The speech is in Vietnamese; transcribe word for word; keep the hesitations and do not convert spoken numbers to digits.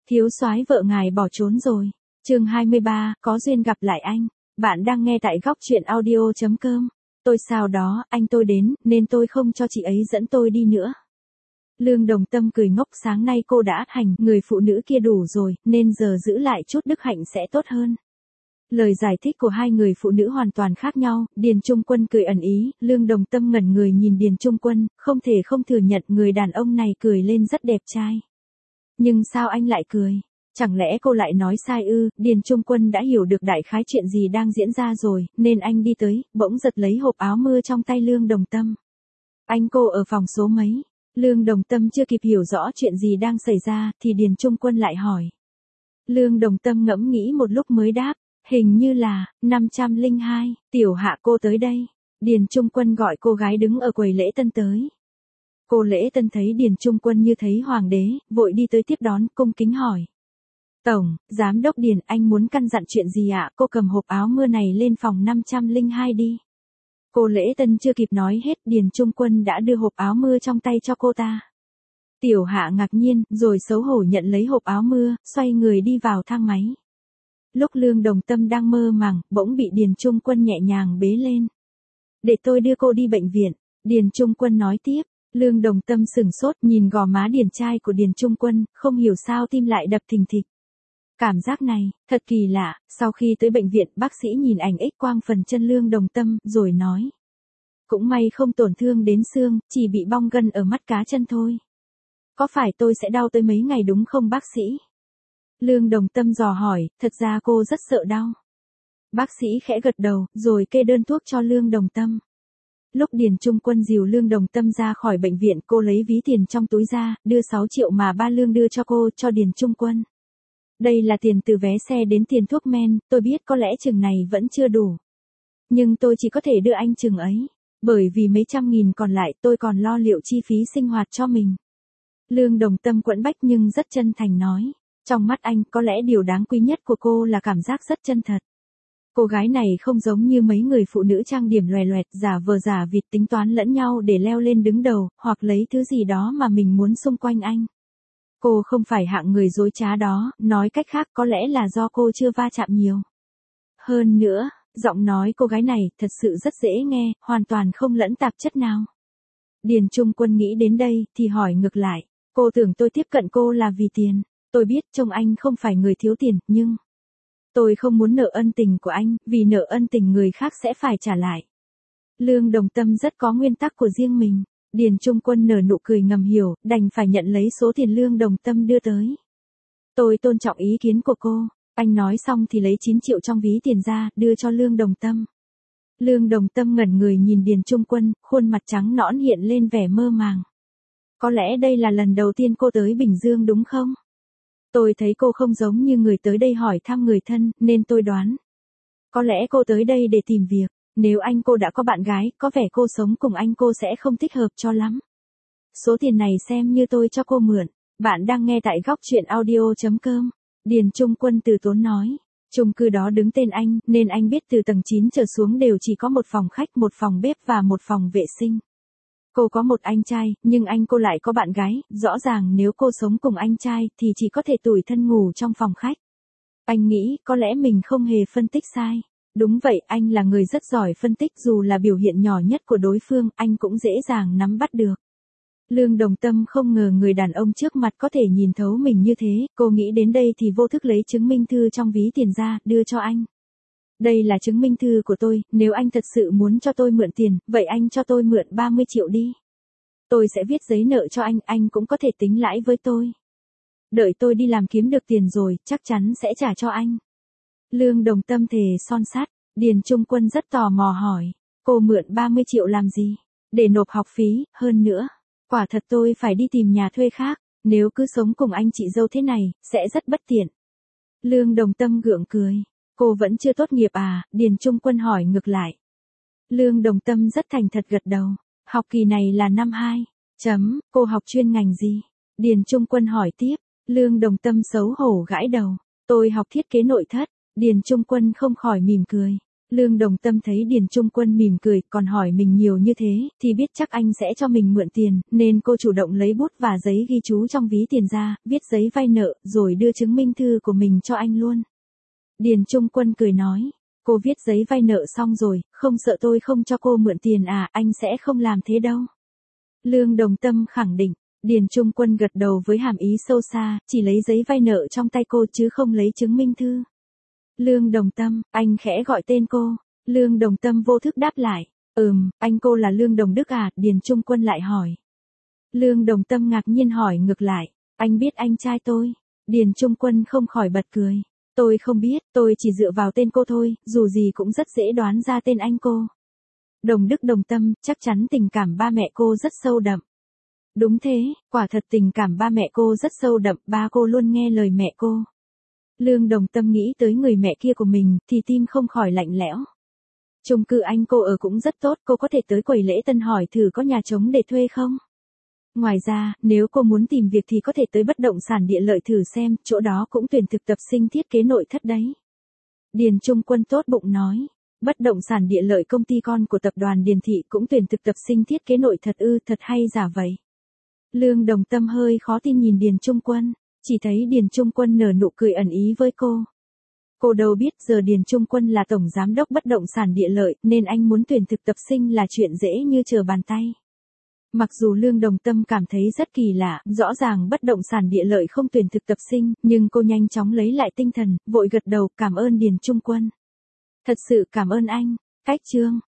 Thiếu soái vợ ngài bỏ trốn rồi. Chương hai mươi ba, có duyên gặp lại anh. Bạn đang nghe tại góc truyện audio chấm com. Tôi sao đó, anh tôi đến, nên tôi không cho chị ấy dẫn tôi đi nữa. Lương Đồng Tâm cười ngốc, sáng nay cô đã hành người phụ nữ kia đủ rồi, nên giờ giữ lại chút đức hạnh sẽ tốt hơn. Lời giải thích của hai người phụ nữ hoàn toàn khác nhau, Điền Trung Quân cười ẩn ý, Lương Đồng Tâm ngẩn người nhìn Điền Trung Quân, không thể không thừa nhận người đàn ông này cười lên rất đẹp trai. Nhưng sao anh lại cười? Chẳng lẽ cô lại nói sai ư? Điền Trung Quân đã hiểu được đại khái chuyện gì đang diễn ra rồi, nên anh đi tới, bỗng giật lấy hộp áo mưa trong tay Lương Đồng Tâm. Anh cô ở phòng số mấy? Lương Đồng Tâm chưa kịp hiểu rõ chuyện gì đang xảy ra, thì Điền Trung Quân lại hỏi. Lương Đồng Tâm ngẫm nghĩ một lúc mới đáp, hình như là, năm trăm lẻ hai, tiểu hạ cô tới đây. Điền Trung Quân gọi cô gái đứng ở quầy lễ tân tới. Cô lễ tân thấy Điền Trung Quân như thấy hoàng đế, vội đi tới tiếp đón, cung kính hỏi. Tổng, Giám đốc Điền, anh muốn căn dặn chuyện gì ạ? Cô cầm hộp áo mưa này lên phòng năm trăm lẻ hai đi. Cô lễ tân chưa kịp nói hết, Điền Trung Quân đã đưa hộp áo mưa trong tay cho cô ta. Tiểu hạ ngạc nhiên, rồi xấu hổ nhận lấy hộp áo mưa, xoay người đi vào thang máy. Lúc Lương Đồng Tâm đang mơ màng, bỗng bị Điền Trung Quân nhẹ nhàng bế lên. Để tôi đưa cô đi bệnh viện, Điền Trung Quân nói tiếp. Lương Đồng Tâm sửng sốt nhìn gò má điển trai của Điền Trung Quân, không hiểu sao tim lại đập thình thịch. Cảm giác này, thật kỳ lạ, sau khi tới bệnh viện bác sĩ nhìn ảnh X-quang phần chân Lương Đồng Tâm, rồi nói. Cũng may không tổn thương đến xương, chỉ bị bong gân ở mắt cá chân thôi. Có phải tôi sẽ đau tới mấy ngày đúng không bác sĩ? Lương Đồng Tâm dò hỏi, thật ra cô rất sợ đau. Bác sĩ khẽ gật đầu, rồi kê đơn thuốc cho Lương Đồng Tâm. Lúc Điền Trung Quân dìu Lương Đồng Tâm ra khỏi bệnh viện, cô lấy ví tiền trong túi ra, đưa sáu triệu mà ba Lương đưa cho cô, cho Điền Trung Quân. Đây là tiền từ vé xe đến tiền thuốc men, tôi biết có lẽ chừng này vẫn chưa đủ. Nhưng tôi chỉ có thể đưa anh chừng ấy, bởi vì mấy trăm nghìn còn lại tôi còn lo liệu chi phí sinh hoạt cho mình. Lương Đồng Tâm quẫn bách nhưng rất chân thành nói. Trong mắt anh, có lẽ điều đáng quý nhất của cô là cảm giác rất chân thật. Cô gái này không giống như mấy người phụ nữ trang điểm loè loẹt, giả vờ giả vịt tính toán lẫn nhau để leo lên đứng đầu, hoặc lấy thứ gì đó mà mình muốn xung quanh anh. Cô không phải hạng người dối trá đó, nói cách khác có lẽ là do cô chưa va chạm nhiều. Hơn nữa, giọng nói cô gái này thật sự rất dễ nghe, hoàn toàn không lẫn tạp chất nào. Điền Trung Quân nghĩ đến đây, thì hỏi ngược lại, cô tưởng tôi tiếp cận cô là vì tiền. Tôi biết trông anh không phải người thiếu tiền, nhưng tôi không muốn nợ ân tình của anh, vì nợ ân tình người khác sẽ phải trả lại. Lương Đồng Tâm rất có nguyên tắc của riêng mình. Điền Trung Quân nở nụ cười ngầm hiểu, đành phải nhận lấy số tiền Lương Đồng Tâm đưa tới. Tôi tôn trọng ý kiến của cô. Anh nói xong thì lấy chín triệu trong ví tiền ra, đưa cho Lương Đồng Tâm. Lương Đồng Tâm ngẩn người nhìn Điền Trung Quân, khuôn mặt trắng nõn hiện lên vẻ mơ màng. Có lẽ đây là lần đầu tiên cô tới Bình Dương đúng không? Tôi thấy cô không giống như người tới đây hỏi thăm người thân, nên tôi đoán. Có lẽ cô tới đây để tìm việc. Nếu anh cô đã có bạn gái, có vẻ cô sống cùng anh cô sẽ không thích hợp cho lắm. Số tiền này xem như tôi cho cô mượn. Bạn đang nghe tại góc truyện audio chấm com. Điền Trung Quân từ tốn nói. Chung cư đó đứng tên anh, nên anh biết từ tầng chín trở xuống đều chỉ có một phòng khách, một phòng bếp và một phòng vệ sinh. Cô có một anh trai, nhưng anh cô lại có bạn gái, rõ ràng nếu cô sống cùng anh trai thì chỉ có thể tủi thân ngủ trong phòng khách. Anh nghĩ có lẽ mình không hề phân tích sai. Đúng vậy, anh là người rất giỏi phân tích, dù là biểu hiện nhỏ nhất của đối phương, anh cũng dễ dàng nắm bắt được. Lương Đồng Tâm không ngờ người đàn ông trước mặt có thể nhìn thấu mình như thế, cô nghĩ đến đây thì vô thức lấy chứng minh thư trong ví tiền ra, đưa cho anh. Đây là chứng minh thư của tôi, nếu anh thật sự muốn cho tôi mượn tiền, vậy anh cho tôi mượn ba mươi triệu đi. Tôi sẽ viết giấy nợ cho anh, anh cũng có thể tính lãi với tôi. Đợi tôi đi làm kiếm được tiền rồi, chắc chắn sẽ trả cho anh. Lương Đồng Tâm thề son sắt. Điền Trung Quân rất tò mò hỏi, cô mượn ba mươi triệu làm gì? Để nộp học phí, hơn nữa. Quả thật tôi phải đi tìm nhà thuê khác, nếu cứ sống cùng anh chị dâu thế này, sẽ rất bất tiện. Lương Đồng Tâm gượng cười. Cô vẫn chưa tốt nghiệp à? Điền Trung Quân hỏi ngược lại. Lương Đồng Tâm rất thành thật gật đầu. Học kỳ này là năm hai. Chấm, cô học chuyên ngành gì? Điền Trung Quân hỏi tiếp. Lương Đồng Tâm xấu hổ gãi đầu. Tôi học thiết kế nội thất. Điền Trung Quân không khỏi mỉm cười. Lương Đồng Tâm thấy Điền Trung Quân mỉm cười, còn hỏi mình nhiều như thế, thì biết chắc anh sẽ cho mình mượn tiền, nên cô chủ động lấy bút và giấy ghi chú trong ví tiền ra, viết giấy vay nợ, rồi đưa chứng minh thư của mình cho anh luôn. Điền Trung Quân cười nói, cô viết giấy vay nợ xong rồi, không sợ tôi không cho cô mượn tiền à, anh sẽ không làm thế đâu. Lương Đồng Tâm khẳng định. Điền Trung Quân gật đầu với hàm ý sâu xa, chỉ lấy giấy vay nợ trong tay cô chứ không lấy chứng minh thư. Lương Đồng Tâm, anh khẽ gọi tên cô. Lương Đồng Tâm vô thức đáp lại, ừm, anh cô là Lương Đồng Đức à, Điền Trung Quân lại hỏi. Lương Đồng Tâm ngạc nhiên hỏi ngược lại, anh biết anh trai tôi? Điền Trung Quân không khỏi bật cười. Tôi không biết, tôi chỉ dựa vào tên cô thôi, dù gì cũng rất dễ đoán ra tên anh cô. Đồng Đức Đồng Tâm, chắc chắn tình cảm ba mẹ cô rất sâu đậm. Đúng thế, quả thật tình cảm ba mẹ cô rất sâu đậm, ba cô luôn nghe lời mẹ cô. Lương Đồng Tâm nghĩ tới người mẹ kia của mình, thì tim không khỏi lạnh lẽo. Chung cư anh cô ở cũng rất tốt, cô có thể tới quầy lễ tân hỏi thử có nhà trống để thuê không? Ngoài ra, nếu cô muốn tìm việc thì có thể tới bất động sản Địa Lợi thử xem, chỗ đó cũng tuyển thực tập sinh thiết kế nội thất đấy. Điền Trung Quân tốt bụng nói, bất động sản Địa Lợi công ty con của tập đoàn Điền Thị cũng tuyển thực tập sinh thiết kế nội thật ư, thật hay giả vậy? Lương Đồng Tâm hơi khó tin nhìn Điền Trung Quân, chỉ thấy Điền Trung Quân nở nụ cười ẩn ý với cô. Cô đâu biết giờ Điền Trung Quân là tổng giám đốc bất động sản Địa Lợi, nên anh muốn tuyển thực tập sinh là chuyện dễ như trở bàn tay. Mặc dù Lương Đồng Tâm cảm thấy rất kỳ lạ, rõ ràng bất động sản Địa Lợi không tuyển thực tập sinh, nhưng cô nhanh chóng lấy lại tinh thần, vội gật đầu, cảm ơn Điền Trung Quân. Thật sự cảm ơn anh. Cách chương